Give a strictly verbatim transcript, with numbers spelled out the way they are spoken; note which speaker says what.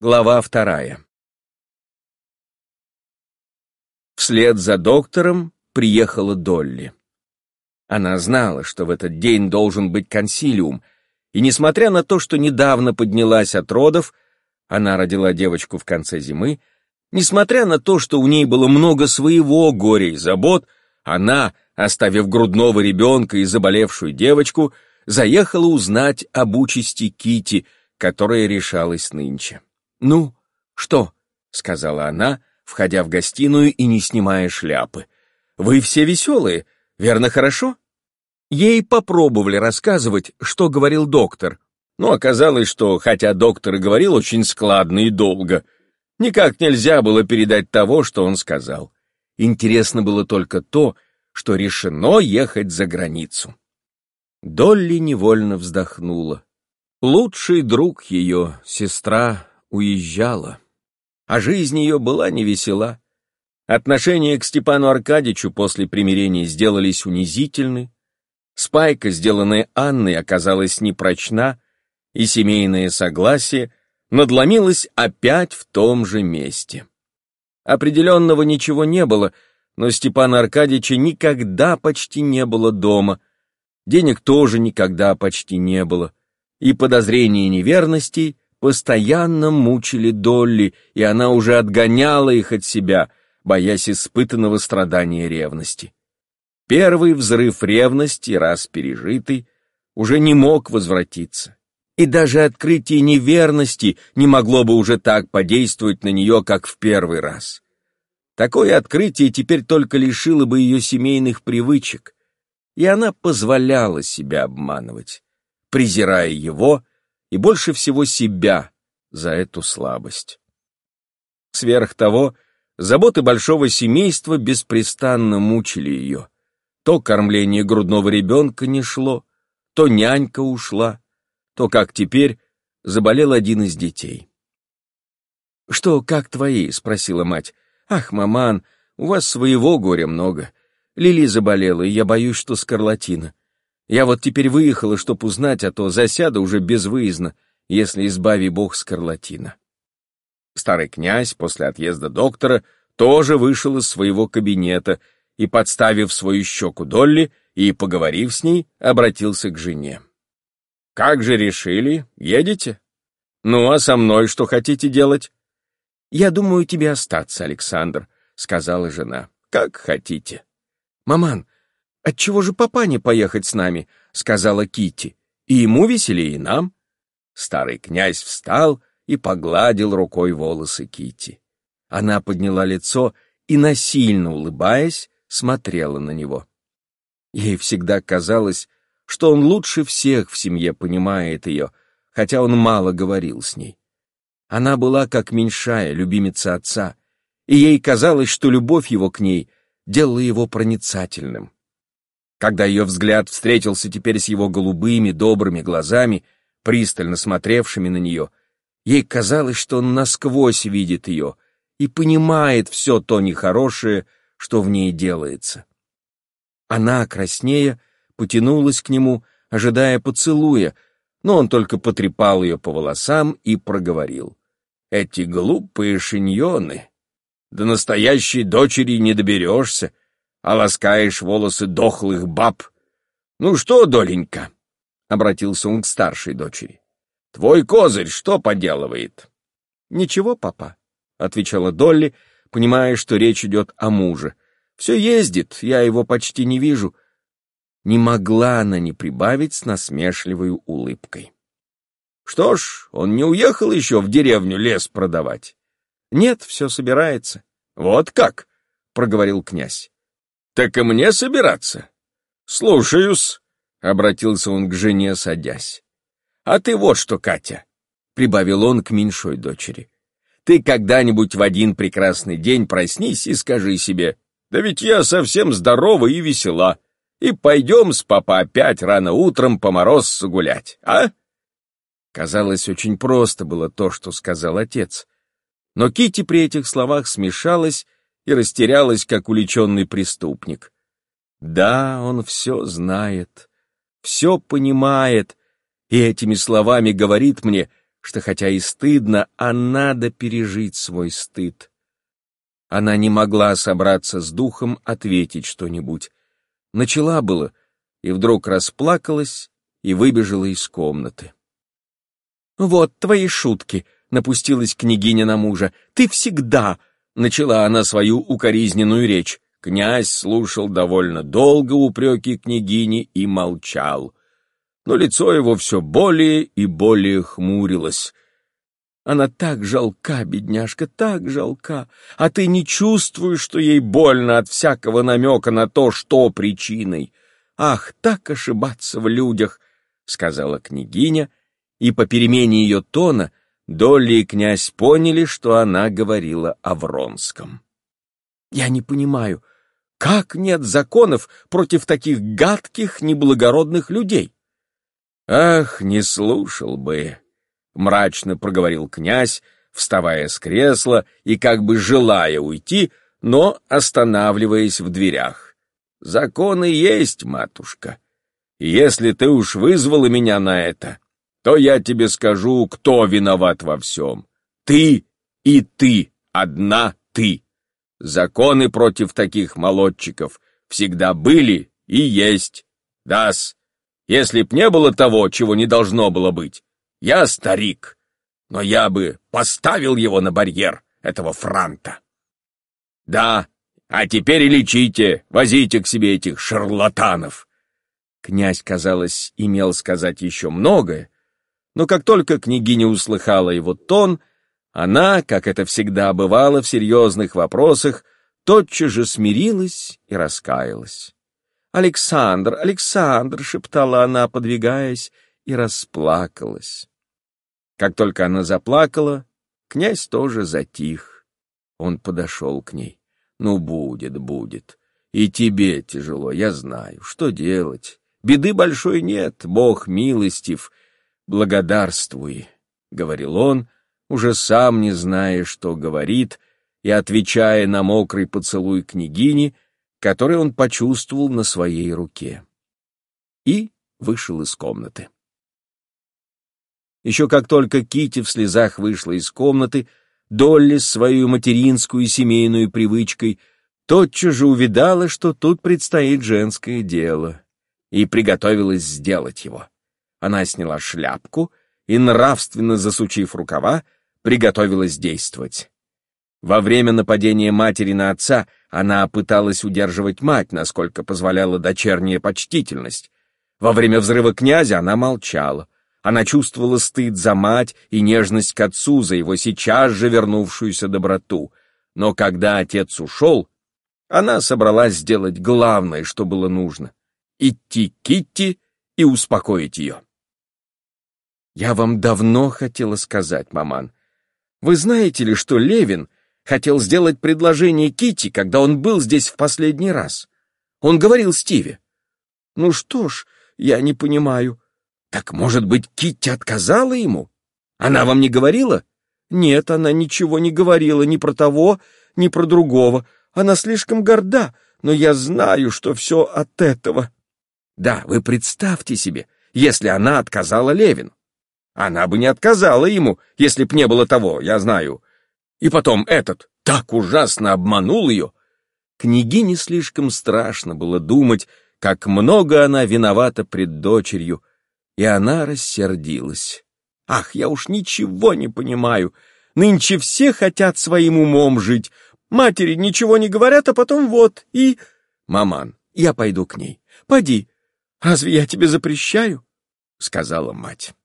Speaker 1: Глава вторая. Вслед за доктором приехала Долли. Она знала, что в этот день должен быть консилиум, и, несмотря на то, что недавно поднялась от родов, она родила девочку в конце зимы, несмотря на то, что у ней было много своего горя и забот, она, оставив грудного ребенка и заболевшую девочку, заехала узнать об участи Кити, которая решалась нынче. «Ну, что?» — сказала она, входя в гостиную и не снимая шляпы. «Вы все веселые, верно, хорошо?» Ей попробовали рассказывать, что говорил доктор, но оказалось, что, хотя доктор и говорил очень складно и долго, никак нельзя было передать того, что он сказал. Интересно было только то, что решено ехать за границу. Долли невольно вздохнула. Лучший друг ее, сестра, уезжала, а жизнь ее была невесела. Отношения к Степану Аркадьичу после примирения сделались унизительны, спайка, сделанная Анной, оказалась непрочна, и семейное согласие надломилось опять в том же месте. Определенного ничего не было, но Степана Аркадьича никогда почти не было дома, денег тоже никогда почти не было, и подозрения неверности постоянно мучили Долли, и она уже отгоняла их от себя, боясь испытанного страдания ревности. Первый взрыв ревности, раз пережитый, уже не мог возвратиться, и даже открытие неверности не могло бы уже так подействовать на нее, как в первый раз. Такое открытие теперь только лишило бы ее семейных привычек, и она позволяла себя обманывать, презирая его и больше всего себя за эту слабость. Сверх того, заботы большого семейства беспрестанно мучили ее. То кормление грудного ребенка не шло, то нянька ушла, то, как теперь, заболел один из детей. «Что, как твои?» — спросила мать. «Ах, маман, у вас своего горя много. Лили заболела, и я боюсь, что скарлатина. Я вот теперь выехала, чтоб узнать, а то засяду уже безвыездно, если, избави Бог, скарлатина». Старый князь после отъезда доктора тоже вышел из своего кабинета и, подставив свою щеку Долли и, поговорив с ней, обратился к жене. «Как же решили? Едете? Ну, а со мной что хотите делать?» «Я думаю, тебе остаться, Александр», — сказала жена. «Как хотите». «Маман, отчего же папа не поехать с нами?» — сказала Китти. «И ему веселее, и нам». Старый князь встал и погладил рукой волосы Китти. Она подняла лицо и, насильно улыбаясь, смотрела на него. Ей всегда казалось, что он лучше всех в семье понимает ее, хотя он мало говорил с ней. Она была как меньшая, любимица отца, и ей казалось, что любовь его к ней делала его проницательным. Когда ее взгляд встретился теперь с его голубыми, добрыми глазами, пристально смотревшими на нее, ей казалось, что он насквозь видит ее и понимает все то нехорошее, что в ней делается. Она, краснея, потянулась к нему, ожидая поцелуя, но он только потрепал ее по волосам и проговорил. «Эти глупые шиньоны! До настоящей дочери не доберешься, а ласкаешь волосы дохлых баб. Ну что, доленька?» — обратился он к старшей дочери. «Твой козырь что поделывает?» «Ничего, папа», — отвечала Долли, понимая, что речь идет о муже. «Все ездит, я его почти не вижу». Не могла она не прибавить с насмешливой улыбкой. «Что ж, он не уехал еще в деревню лес продавать?» «Нет, все собирается». «Вот как?» — проговорил князь. «Так и мне собираться?» «Слушаюсь», — обратился он к жене, садясь. «А ты вот что, Катя», — прибавил он к меньшой дочери. «Ты когда-нибудь в один прекрасный день проснись и скажи себе, да ведь я совсем здорова и весела, и пойдем с папа опять рано утром по морозцу гулять, а?» Казалось, очень просто было то, что сказал отец. Но Китти при этих словах смешалась и растерялась, как уличенный преступник. Да, он все знает, все понимает, и этими словами говорит мне, что хотя и стыдно, а надо пережить свой стыд. Она не могла собраться с духом ответить что-нибудь. Начала было, и вдруг расплакалась и выбежала из комнаты. «Вот твои шутки», — напустилась княгиня на мужа. «Ты всегда...» — начала она свою укоризненную речь. Князь слушал довольно долго упреки княгини и молчал. Но лицо его все более и более хмурилось. «Она так жалка, бедняжка, так жалка, а ты не чувствуешь, что ей больно от всякого намека на то, что причиной. Ах, так ошибаться в людях», — сказала княгиня, и по перемене ее тона Долли и князь поняли, что она говорила о Вронском. «Я не понимаю, как нет законов против таких гадких, неблагородных людей?» «Ах, не слушал бы», — мрачно проговорил князь, вставая с кресла и как бы желая уйти, но останавливаясь в дверях. «Законы есть, матушка. И если ты уж вызвала меня на это, то я тебе скажу, кто виноват во всем. Ты и ты, одна ты. Законы против таких молодчиков всегда были и есть. Да-с. Если б не было того, чего не должно было быть, я старик, но я бы поставил его на барьер, этого франта. Да, а теперь и лечите, возите к себе этих шарлатанов». Князь, казалось, имел сказать еще многое, но как только княгиня услыхала его тон, она, как это всегда бывало в серьезных вопросах, тотчас же смирилась и раскаялась. «Александр, Александр!» — шептала она, подвигаясь, и расплакалась. Как только она заплакала, князь тоже затих. Он подошел к ней. «Ну, будет, будет. И тебе тяжело, я знаю. Что делать? Беды большой нет, Бог милостив. Благодарствуй», — говорил он, уже сам не зная, что говорит, и отвечая на мокрый поцелуй княгини, который он почувствовал на своей руке. И вышел из комнаты. Еще как только Кити в слезах вышла из комнаты, Долли с своей материнскую и семейную привычкой тотчас же увидала, что тут предстоит женское дело, и приготовилась сделать его. Она сняла шляпку и, нравственно засучив рукава, приготовилась действовать. Во время нападения матери на отца она пыталась удерживать мать, насколько позволяла дочерняя почтительность. Во время взрыва князя она молчала. Она чувствовала стыд за мать и нежность к отцу за его сейчас же вернувшуюся доброту. Но когда отец ушел, она собралась сделать главное, что было нужно — идти к Китти и успокоить ее. «Я вам давно хотела сказать, маман. Вы знаете ли, что Левин хотел сделать предложение Китти, когда он был здесь в последний раз? Он говорил Стиве». «Ну что ж, я не понимаю». «Так, может быть, Китти отказала ему? Она вам не говорила?» «Нет, она ничего не говорила ни про того, ни про другого. Она слишком горда, но я знаю, что все от этого». «Да, вы представьте себе, если она отказала Левину. Она бы не отказала ему, если б не было того, я знаю. И потом этот так ужасно обманул ее». Княгине слишком страшно было думать, как много она виновата пред дочерью, и она рассердилась. «Ах, я уж ничего не понимаю. Нынче все хотят своим умом жить. Матери ничего не говорят, а потом вот и...» «Маман, я пойду к ней. Поди. Разве я тебе запрещаю?» — сказала мать.